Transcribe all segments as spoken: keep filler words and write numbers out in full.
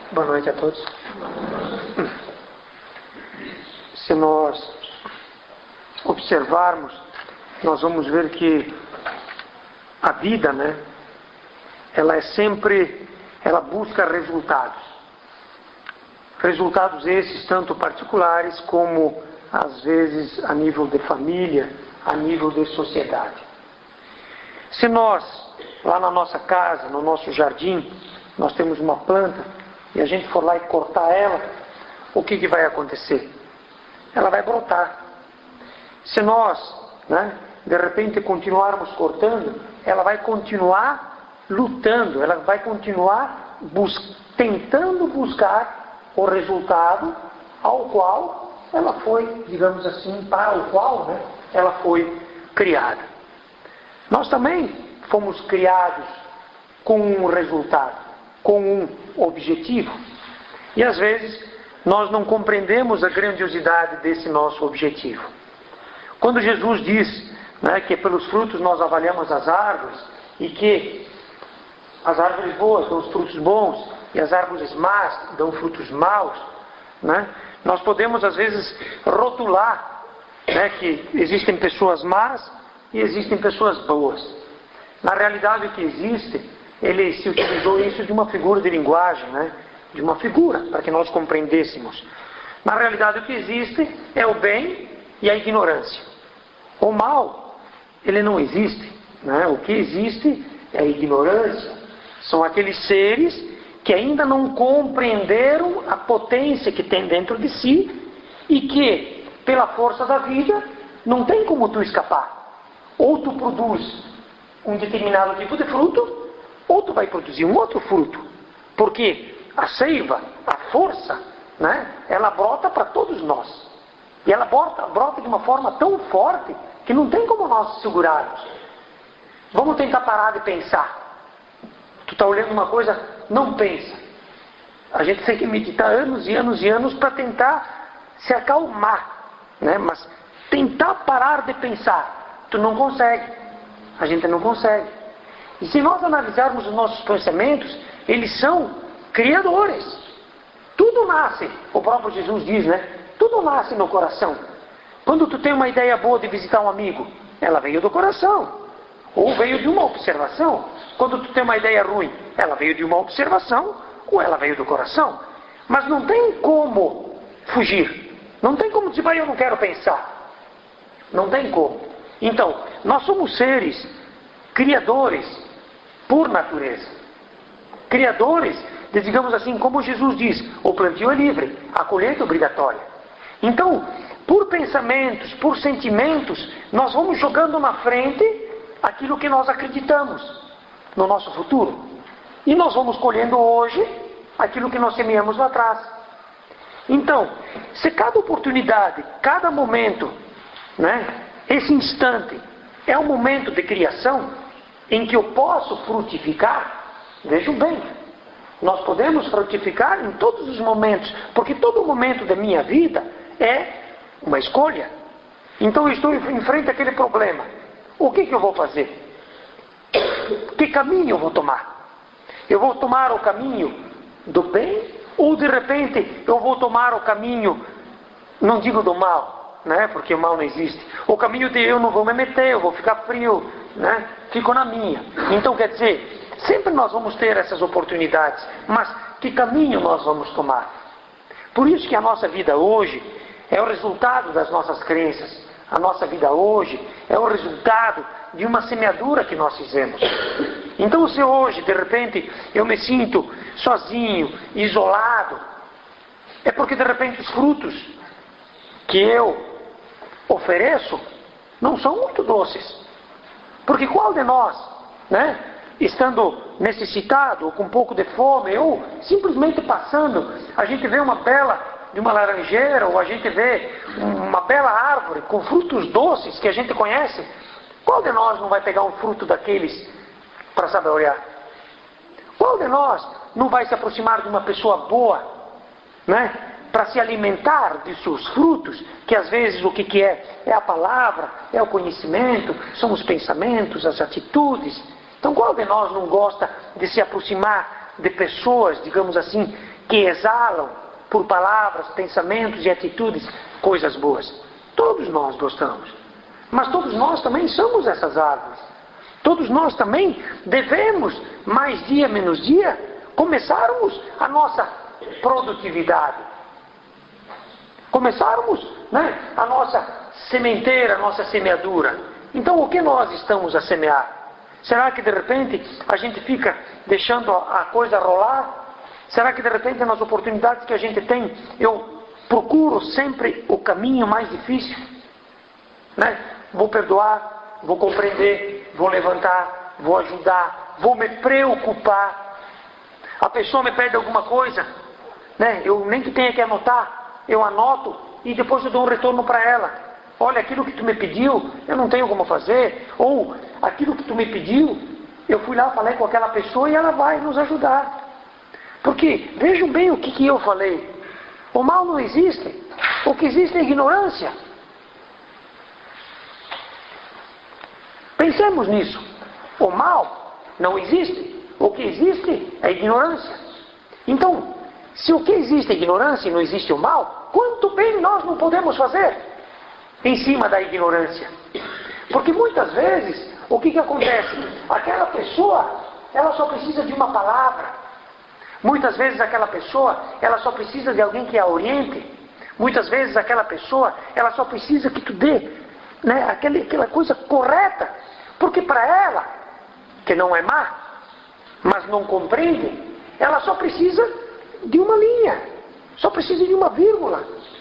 Boa noite a todos. Se nós observarmos, nós vamos ver que a vida, né, ela é sempre, ela busca resultados. Resultados esses tanto particulares como, às vezes, a nível de família, a nível de sociedade. Se nós, lá na nossa casa, no nosso jardim, nós temos uma planta, e a gente for lá e cortar ela, o que, que vai acontecer? Ela vai brotar. Se nós, né, de repente continuarmos cortando, ela vai continuar lutando, ela vai continuar bus- tentando buscar o resultado ao qual ela foi, digamos assim, para o qual, né, ela foi criada. Nós também fomos criados com um resultado, com um objetivo. E às vezes nós não compreendemos a grandiosidade desse nosso objetivo. Quando Jesus diz, né, que pelos frutos nós avaliamos as árvores e que as árvores boas dão os frutos bons e as árvores más dão frutos maus, né, nós podemos às vezes rotular, né, que existem pessoas más e existem pessoas boas. Na realidade o que existe, ele se utilizou isso de uma figura de linguagem, né? De uma figura, para que nós compreendêssemos. Na realidade o que existe é o bem e a ignorância. O mal, ele não existe, né? O que existe é a ignorância. São aqueles seres que ainda não compreenderam a potência que tem dentro de si e que, pela força da vida, não tem como tu escapar. Ou tu produz um determinado tipo de fruto, ou tu vai produzir um outro fruto. Porque a seiva, a força, né, ela brota para todos nós. E ela brota, brota de uma forma tão forte que não tem como nós segurarmos. Vamos tentar parar de pensar. Tu está olhando uma coisa, não pensa. A gente tem que meditar anos e anos e anos para tentar se acalmar, né? Mas tentar parar de pensar, tu não consegue. A gente não consegue. E se nós analisarmos os nossos pensamentos, eles são criadores. Tudo nasce, o próprio Jesus diz, né? Tudo nasce no coração. Quando tu tem uma ideia boa de visitar um amigo, ela veio do coração. Ou veio de uma observação. Quando tu tem uma ideia ruim, ela veio de uma observação, ou ela veio do coração. Mas não tem como fugir. Não tem como dizer, vai, eu não quero pensar. Não tem como. Então, nós somos seres criadores por natureza. Criadores, digamos assim, como Jesus diz, o plantio é livre, a colheita é obrigatória. Então, por pensamentos, por sentimentos, nós vamos jogando na frente aquilo que nós acreditamos no nosso futuro. E nós vamos colhendo hoje aquilo que nós semeamos lá atrás. Então, se cada oportunidade, cada momento, né, esse instante é um momento de criação em que eu posso frutificar, vejam bem, nós podemos frutificar em todos os momentos, porque todo momento da minha vida é uma escolha. Então eu estou em frente àquele problema. O que, que eu vou fazer? Que caminho eu vou tomar? Eu vou tomar o caminho do bem ou de repente eu vou tomar o caminho, não digo do mal, né? Porque o mal não existe. O caminho de eu não vou me meter, eu vou ficar frio, né? Fico na minha. Então quer dizer, sempre nós vamos ter essas oportunidades, mas que caminho nós vamos tomar? Por isso que a nossa vida hoje é o resultado das nossas crenças. A nossa vida hoje é o resultado de uma semeadura que nós fizemos. Então se hoje, de repente, eu me sinto sozinho, isolado, é porque de repente os frutos que eu ofereço não são muito doces. Porque qual de nós, né, estando necessitado, ou com um pouco de fome, ou simplesmente passando, a gente vê uma bela de uma laranjeira, ou a gente vê uma bela árvore com frutos doces que a gente conhece, qual de nós não vai pegar um fruto daqueles para saborear? Qual de nós não vai se aproximar de uma pessoa boa, né, para se alimentar de seus frutos, que às vezes o que, que é? É a palavra, é o conhecimento, são os pensamentos, as atitudes. Então qual de nós não gosta de se aproximar de pessoas, digamos assim, que exalam por palavras, pensamentos e atitudes coisas boas. Todos nós gostamos. Mas todos nós também somos essas árvores. Todos nós também devemos, mais dia menos dia, começarmos a nossa produtividade. Começarmos, né, a nossa sementeira, a nossa semeadura. Então o que nós estamos a semear? Será que de repente a gente fica deixando a coisa rolar? Será que de repente nas oportunidades que a gente tem, eu procuro sempre o caminho mais difícil? Né? Vou perdoar, vou compreender, vou levantar, vou ajudar, vou me preocupar. A pessoa me pede alguma coisa, né? Eu nem que tenha que anotar, eu anoto e depois eu dou um retorno para ela. Olha, aquilo que tu me pediu, eu não tenho como fazer. Ou, aquilo que tu me pediu, eu fui lá, falei com aquela pessoa e ela vai nos ajudar. Porque, vejam bem o que, que eu falei. O mal não existe. O que existe é ignorância. Pensemos nisso. O mal não existe. O que existe é ignorância. Então, se o que existe é ignorância e não existe o mal, quanto bem nós não podemos fazer em cima da ignorância? Porque muitas vezes, o que, que acontece? Aquela pessoa, ela só precisa de uma palavra. Muitas vezes aquela pessoa, ela só precisa de alguém que a oriente. Muitas vezes aquela pessoa, ela só precisa que tu dê, né, aquele, aquela coisa correta. Porque para ela, que não é má, mas não compreende, ela só precisa de uma linha. Só precisa de uma vírgula.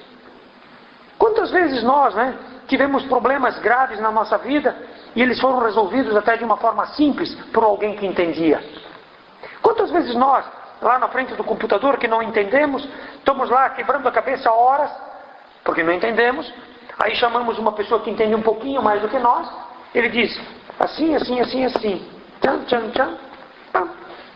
Quantas vezes nós, né, tivemos problemas graves na nossa vida e eles foram resolvidos até de uma forma simples por alguém que entendia? Quantas vezes nós, lá na frente do computador que não entendemos, estamos lá quebrando a cabeça horas, porque não entendemos, aí chamamos uma pessoa que entende um pouquinho mais do que nós, ele diz, assim, assim, assim, assim, tchan, tchan, tchan, tchan.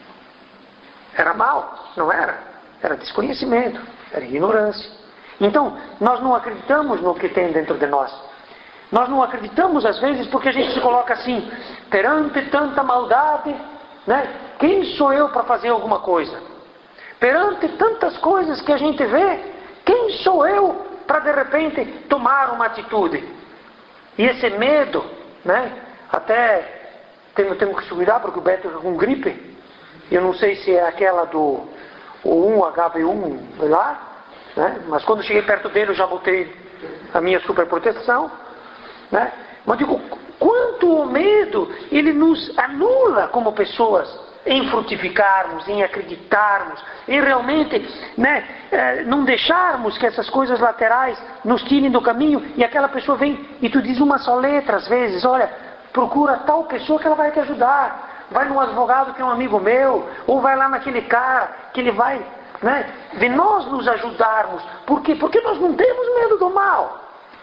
Era mal? Não era. Era desconhecimento, era ignorância. Então, nós não acreditamos no que tem dentro de nós. Nós não acreditamos às vezes porque a gente se coloca assim, perante tanta maldade, né? Quem sou eu para fazer alguma coisa? Perante tantas coisas que a gente vê, quem sou eu para de repente tomar uma atitude? E esse medo, né? Até temos, temos que se cuidar porque o Beto está com gripe. Eu não sei se é aquela do o um H B um lá, né? Mas quando cheguei perto dele eu já botei a minha super proteção, né? Mas digo, quanto o medo ele nos anula como pessoas em frutificarmos, em acreditarmos, em realmente, né, é, não deixarmos que essas coisas laterais nos tirem do caminho. E aquela pessoa vem e tu diz uma só letra às vezes, olha, procura tal pessoa que ela vai te ajudar. Vai num advogado que é um amigo meu, ou vai lá naquele cara que ele vai, né, de nós nos ajudarmos. Por quê? Porque nós não temos medo do mal.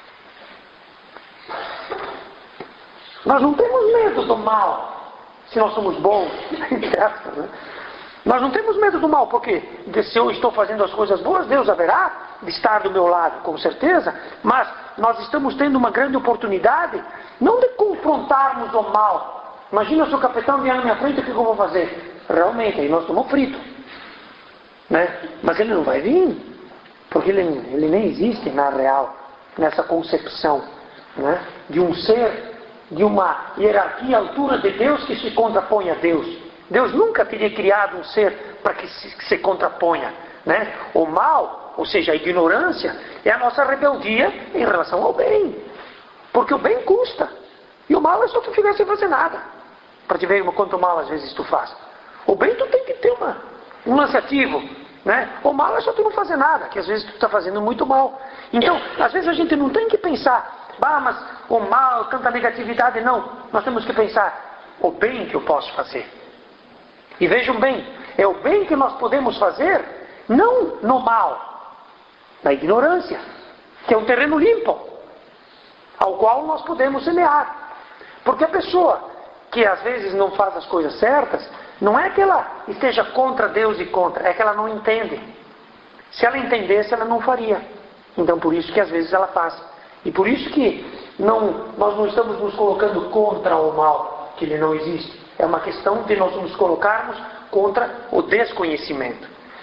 Nós não temos medo do mal, se nós somos bons. Nós não temos medo do mal, porque se eu estou fazendo as coisas boas, Deus haverá de estar do meu lado, com certeza. Mas nós estamos tendo uma grande oportunidade, não de confrontarmos o mal. Imagina se o capitão vier na minha frente, o que eu vou fazer? Realmente, aí nós estamos fritos, né? Mas ele não vai vir, porque ele, ele nem existe na real, nessa concepção, né, de um ser, de uma hierarquia à altura de Deus que se contrapõe a Deus. Deus nunca teria criado um ser para que se, que se contraponha, né? O mal, ou seja, a ignorância, é a nossa rebeldia em relação ao bem. Porque o bem custa. E o mal é só tu ficar sem fazer nada. Para te ver quanto mal às vezes tu faz. O bem tu tem que ter uma, um lance ativo, né? O mal é só tu não fazer nada, que às vezes tu está fazendo muito mal. Então, às vezes a gente não tem que pensar, bah, mas o mal, tanta negatividade, não. Nós temos que pensar, o bem que eu posso fazer. E vejam bem, é o bem que nós podemos fazer, não no mal, na ignorância, que é um terreno limpo, ao qual nós podemos semear. Porque a pessoa que às vezes não faz as coisas certas, não é que ela esteja contra Deus e contra, é que ela não entende. Se ela entendesse, ela não faria. Então por isso que às vezes ela faz. E por isso que não, nós não estamos nos colocando contra o mal, que ele não existe. É uma questão de nós nos colocarmos contra o desconhecimento.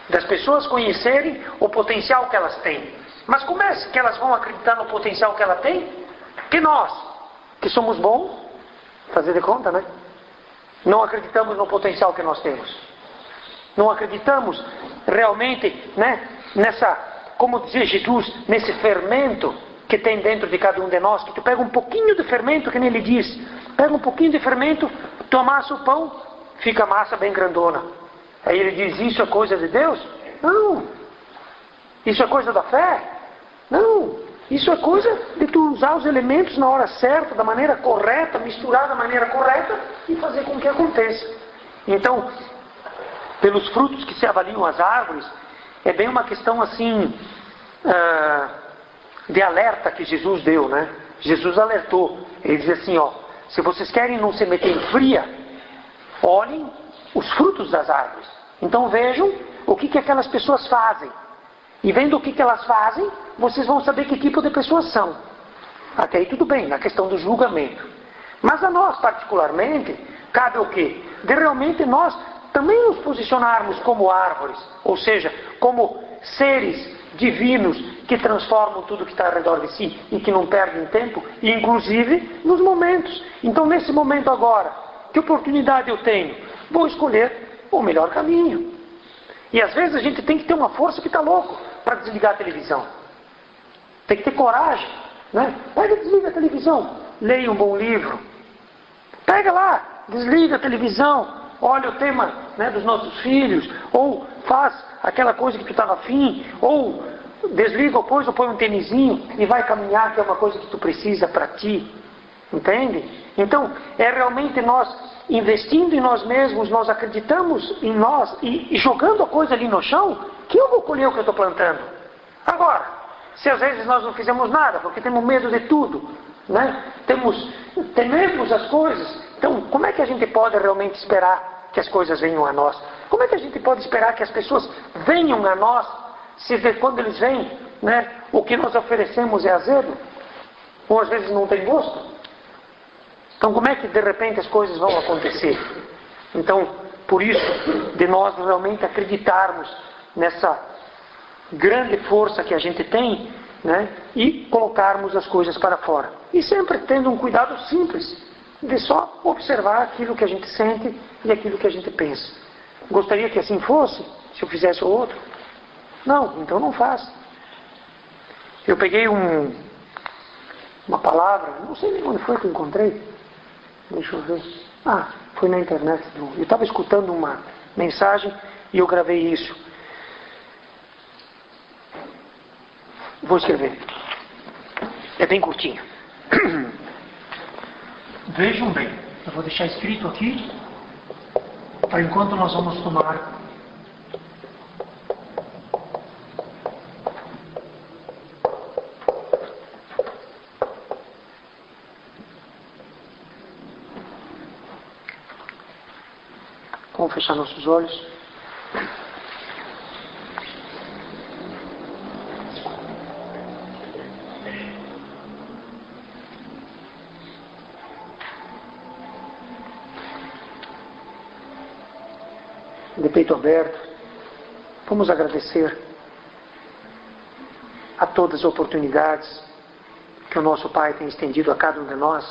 das pessoas conhecerem o potencial que elas têm. Mas como é que elas vão acreditar no potencial que ela tem? Que nós, que somos bons, fazer de conta, né? Não acreditamos no potencial que nós temos. Não acreditamos realmente, né, nessa, como dizia Jesus, nesse fermento que tem dentro de cada um de nós, que tu pega um pouquinho de fermento, que nem ele diz, pega um pouquinho de fermento, tu amassa o pão, fica a massa bem grandona. Aí ele diz, isso é coisa de Deus? Não. Isso é coisa da fé? Não. Isso é coisa de tu usar os elementos na hora certa, da maneira correta, misturar da maneira correta e fazer com que aconteça. Então, pelos frutos que se avaliam as árvores, é bem uma questão assim, uh, de alerta que Jesus deu, né? Jesus alertou. Ele diz assim, ó, se vocês querem não se meter em fria, olhem os frutos das árvores. Então vejam o que, que aquelas pessoas fazem. E vendo o que, que elas fazem, vocês vão saber que tipo de pessoas são. Até aí tudo bem, na questão do julgamento. Mas a nós, particularmente, cabe o quê? De realmente nós também nos posicionarmos como árvores. Ou seja, como seres divinos que transformam tudo que está ao redor de si e que não perdem tempo, inclusive nos momentos. Então, nesse momento agora, que oportunidade eu tenho? Vou escolher o melhor caminho. E às vezes a gente tem que ter uma força que está louco para desligar a televisão. Tem que ter coragem, né? Pega e desliga a televisão, leia um bom livro. Pega lá, desliga a televisão, olha o tema, né, dos nossos filhos, ou faz aquela coisa que tu estava afim, ou desliga ou põe, ou põe um tênisinho e vai caminhar, que é uma coisa que tu precisa para ti. Entende? Então, é realmente nós investindo em nós mesmos, nós acreditamos em nós e, e jogando a coisa ali no chão, que eu vou colher o que eu estou plantando. Agora, se às vezes nós não fizemos nada, porque temos medo de tudo, né? Temos, tememos as coisas, então como é que a gente pode realmente esperar que as coisas venham a nós? Como é que a gente pode esperar que as pessoas venham a nós, se quando eles vêm, né, o que nós oferecemos é azedo? Ou às vezes não tem gosto? Então, como é que de repente as coisas vão acontecer? Então, por isso, de nós realmente acreditarmos nessa grande força que a gente tem, né, e colocarmos as coisas para fora. E sempre tendo um cuidado simples, de só observar aquilo que a gente sente e aquilo que a gente pensa. Gostaria que assim fosse, se eu fizesse o outro? Não, então não faça. Eu peguei um, uma palavra, não sei nem onde foi que eu encontrei. Deixa eu ver. Ah, foi na internet. Eu estava escutando uma mensagem e eu gravei isso. Vou escrever. É bem curtinho. Vejam bem. Eu vou deixar escrito aqui. Para enquanto nós vamos tomar Vamos fechar nossos olhos. De peito aberto, vamos agradecer a todas as oportunidades que o nosso Pai tem estendido a cada um de nós.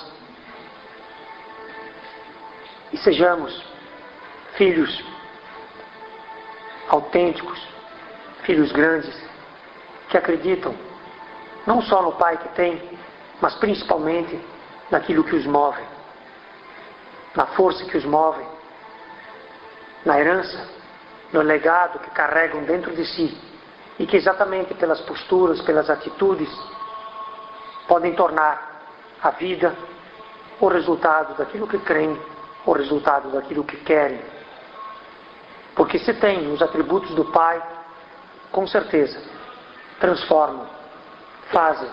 E sejamos filhos autênticos, filhos grandes, que acreditam não só no Pai que tem, mas principalmente naquilo que os move, na força que os move, na herança, no legado que carregam dentro de si e que exatamente pelas posturas, pelas atitudes, podem tornar a vida o resultado daquilo que creem, o resultado daquilo que querem. Porque se tem os atributos do Pai, com certeza, transformam, fazem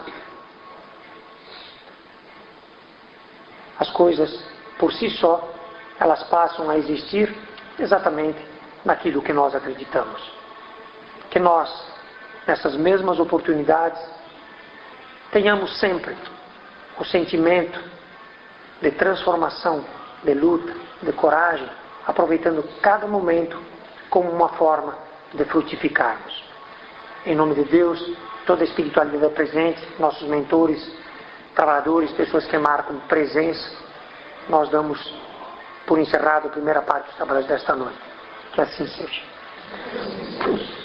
as coisas por si só, elas passam a existir exatamente naquilo que nós acreditamos. Que nós, nessas mesmas oportunidades, tenhamos sempre o sentimento de transformação, de luta, de coragem, aproveitando cada momento como uma forma de frutificarmos. Em nome de Deus, toda a espiritualidade presente, nossos mentores, trabalhadores, pessoas que marcam presença, nós damos por encerrado a primeira parte dos trabalhos desta noite. Que assim seja.